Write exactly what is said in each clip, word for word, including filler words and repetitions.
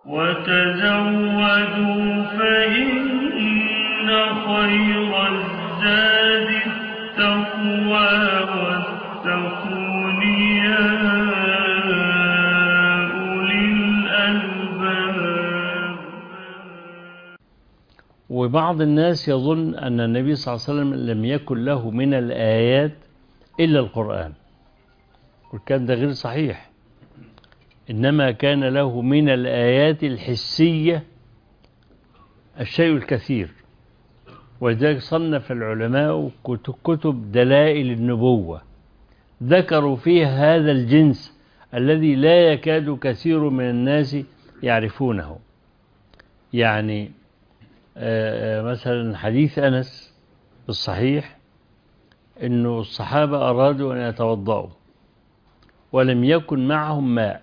وتزودوا فإن خير الزاد التقوى واتقون يا أولي الألباب. وبعض الناس يظن أن النبي صلى الله عليه وسلم لم يكن له من الآيات إلا القرآن، والكلام ده غير صحيح. إنما كان له من الآيات الحسية الشيء الكثير، ولذلك صنف العلماء كتب دلائل النبوة ذكروا فيها هذا الجنس الذي لا يكاد كثير من الناس يعرفونه. يعني مثلا حديث أنس الصحيح إنه الصحابة أرادوا أن يتوضأوا ولم يكن معهم ماء،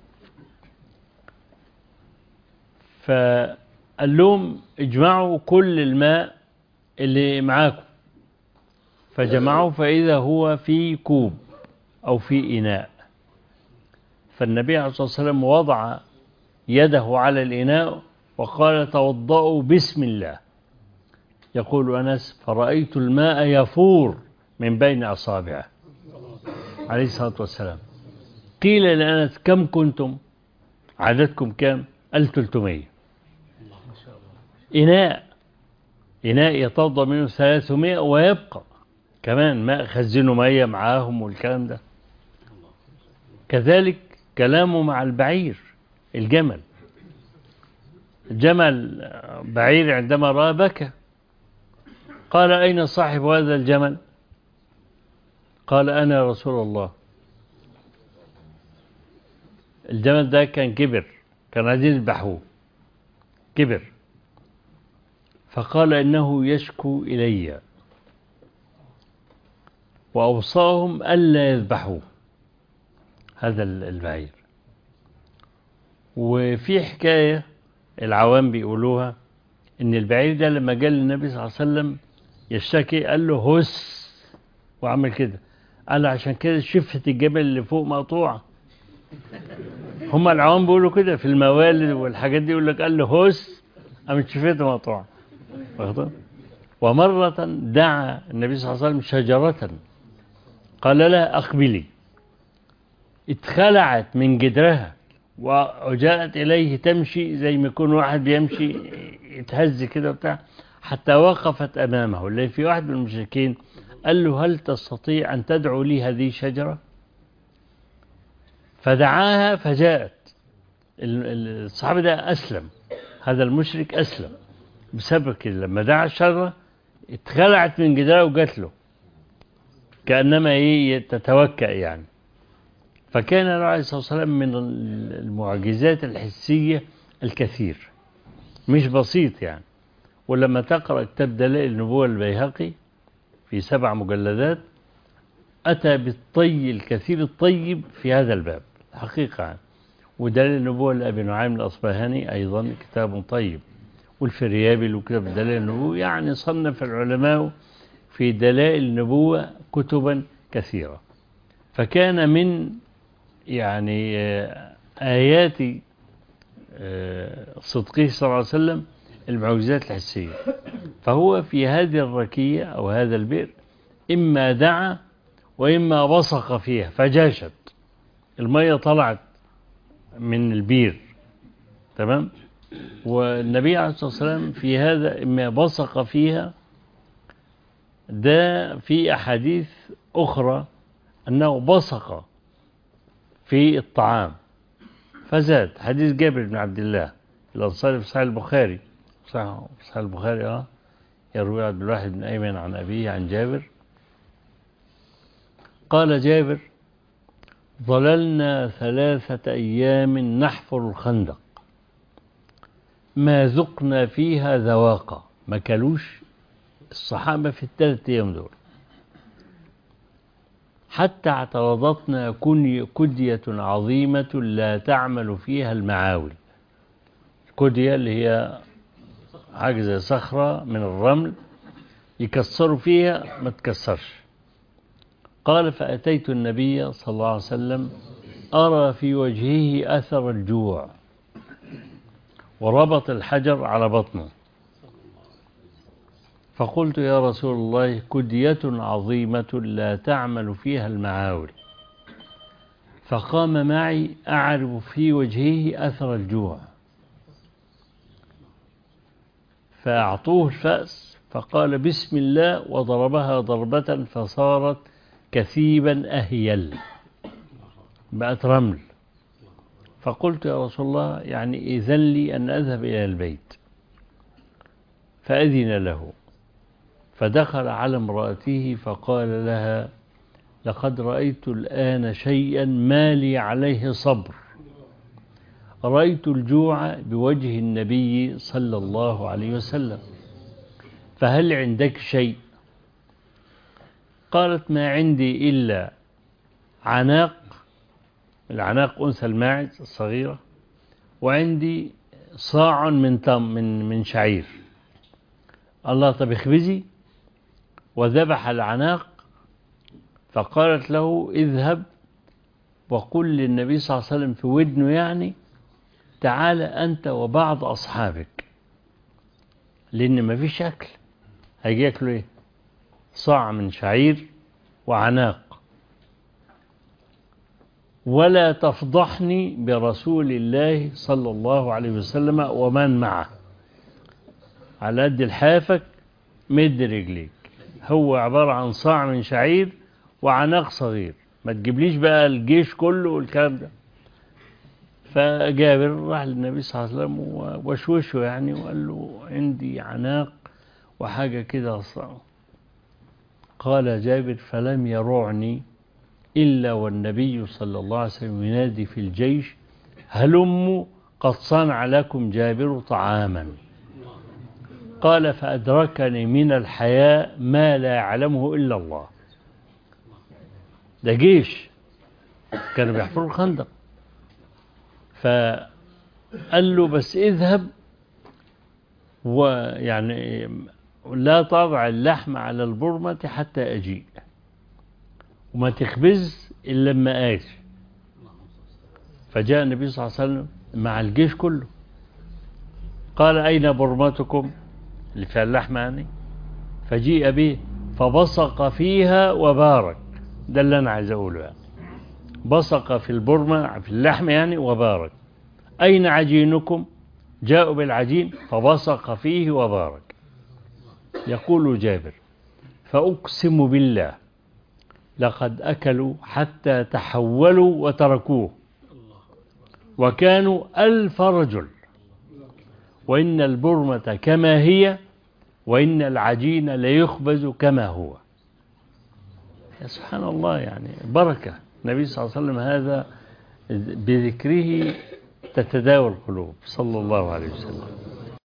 فقال لهم اجمعوا كل الماء اللي معاكم، فجمعوا فإذا هو في كوب أو في إناء. فالنبي عليه الصلاة والسلام وضع يده على الإناء وقال توضأوا بسم الله. يقول أنس فرأيت الماء يفور من بين أصابعه عليه الصلاة والسلام. قيل لأنس كم كنتم؟ عددكم كم؟ قال ثلاثمائة. إناء إناء يتوضأ منه ثلاثمائة ويبقى كمان ماء، خزنوا مية معاهم والكلام ده. كذلك كلامه مع البعير، الجمل الجمل بعير عندما رأى بكى، قال أين صاحب هذا الجمل؟ قال أنا رسول الله. الجمل ده كان كبر، كان عايزين يذبحوه، كبر، فقال إنه يشكو إلي، وأوصاهم ألا يذبحوه هذا البعير. وفي حكاية العوام بيقولوها إن البعير ده لما جاء للنبي صلى الله عليه وسلم يشتكي قال له هس وعمل كده، قال عشان كده شفة الجبل اللي فوق مقطوعة. هم العوام بيقولوا كده في الموالد والحاجات دي، يقول لك قال له هس قامت شفته مقطوعة. ومرة دعا النبي صلى الله عليه وسلم شجرة قال لها أقبلي، اتخلعت من جدرها وجاءت إليه تمشي زي ما يكون واحد بيمشي يتهز كده وبتاع، حتى وقفت أمامه. اللي في واحد من المشركين قال له هل تستطيع أن تدعو لي هذه الشجرة؟ فدعاها فجاءت. الصحابي ده أسلم، هذا المشرك أسلم بسبب كده، لما دعا الشجرة اتخلعت من جدرها وجات له كأنما ايه تتوكأ يعني. فكان النبي عليه الصلاة والسلام من المعجزات الحسية الكثير، مش بسيط يعني. ولما تقرأ كتاب دلائل النبوة البيهقي في سبع مجلدات أتى بالطي الكثير الطيب في هذا الباب حقيقة يعني. ودلائل النبوة لأبي نعيم الأصبهاني أيضا كتاب طيب، والفريابي له كتاب دلائل النبوة. يعني صنف العلماء في دلائل النبوة كتبا كثيرة. فكان من يعني آيات صدقه صلى الله عليه وسلم المعجزات الحسية. فهو في هذه الركية أو هذا البئر إما دعا وإما بصق فيها فجاشت، المية طلعت من البير، تمام. والنبي عليه الصلاة والسلام في هذا إما بصق فيها، ده في أحاديث أخرى أنه بصق في الطعام فزاد. حديث جابر بن عبد الله الأنصاري في صحيح البخاري، صحيح البخاري اه يروي عبد الواحد بن أيمن عن أبيه عن جابر قال جابر ظللنا ثلاثة أيام نحفر الخندق ما ذقنا فيها ذواقة، ما كلوش الصحابة في الثلاث أيام دول، حتى اعترضتنا كدية عظيمة لا تعمل فيها المعاول. كدية اللي هي حاجة زي صخرة من الرمل يكسروا فيها ما تكسرش. قال فأتيت النبي صلى الله عليه وسلم أرى في وجهه أثر الجوع، وربط الحجر على بطنه. فقلت يا رسول الله كدية عظيمة لا تعمل فيها المعاول. فقام معي أعرف في وجهه أثر الجوع، فأعطوه الفأس فقال بسم الله وضربها ضربة فصارت كثيبا أهيل، بقت رمل. فقلت يا رسول الله يعني إذن لي أن أذهب إلى البيت، فأذن له، فدخل على امرأته فقال لها لقد رأيت الآن شيئا ما لي عليه صبر، رأيت الجوع بوجه النبي صلى الله عليه وسلم، فهل عندك شيء؟ قالت ما عندي إلا عناق، العناق أنثى الماعز الصغيرة، وعندي صاع من تم من من شعير. الله طب اخبزي. وذبح العناق، فقالت له اذهب وقل للنبي صلى الله عليه وسلم في ودنه يعني تعال أنت وبعض أصحابك، لأن ما فيش أكل، هيجي ياكلوا إيه؟ صاع من شعير وعناق. ولا تفضحني برسول الله صلى الله عليه وسلم ومن معه، على قد لحافك مد رجليك، هو عبارة عن صاع من شعير وعناق صغير، ما تجيبليش بقى الجيش كله والكلام ده. فجابر راح للنبي صلى الله عليه وسلم ووشوشه يعني وقال له عندي عناق وحاجة كده صعب. قال جابر فلم يرعني إلا والنبي صلى الله عليه وسلم ينادي في الجيش هلموا قد صنع لكم جابر طعاما. قال فأدركني من الحياء ما لا يعلمه إلا الله. ده جيش كانوا بيحفروا الخندق، فقال له بس اذهب ويعني لا تضع اللحم على البرمة حتى أجيء، وما تخبز إلا لما آتي. فجاء النبي صلى الله عليه وسلم مع الجيش كله، قال أين برمتكم اللي فيها اللحم يعني؟ فجيء به فبصق فيها وبارك. ده اللي أنا عايز أقوله يعني، بصق في البرمة في اللحم يعني وبارك. أين عجينكم؟ جاءوا بالعجين فبصق فيه وبارك. يقول جابر فأقسم بالله لقد أكلوا حتى تحولوا وتركوه، وكانوا ألف رجل، وإن البرمة كما هي وإن العجين ليخبز كما هو. يا سبحان الله، يعني بركة النبي صلى الله عليه وسلم، هذا بذكره تتداوى القلوب صلى الله عليه وسلم.